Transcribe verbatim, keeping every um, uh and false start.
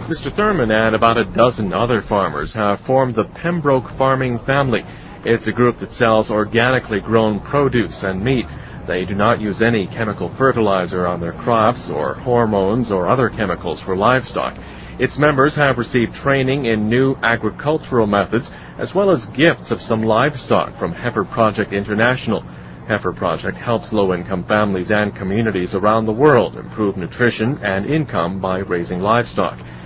Mister Thurman and about a dozen other farmers have formed the Pembroke Farming Family. It's a group that sells organically grown produce and meat. They do not use any chemical fertilizer on their crops or hormones or other chemicals for livestock. Its members have received training in new agricultural methods as well as gifts of some livestock from Heifer Project International. Heifer Project helps low-income families and communities around the world improve nutrition and income by raising livestock.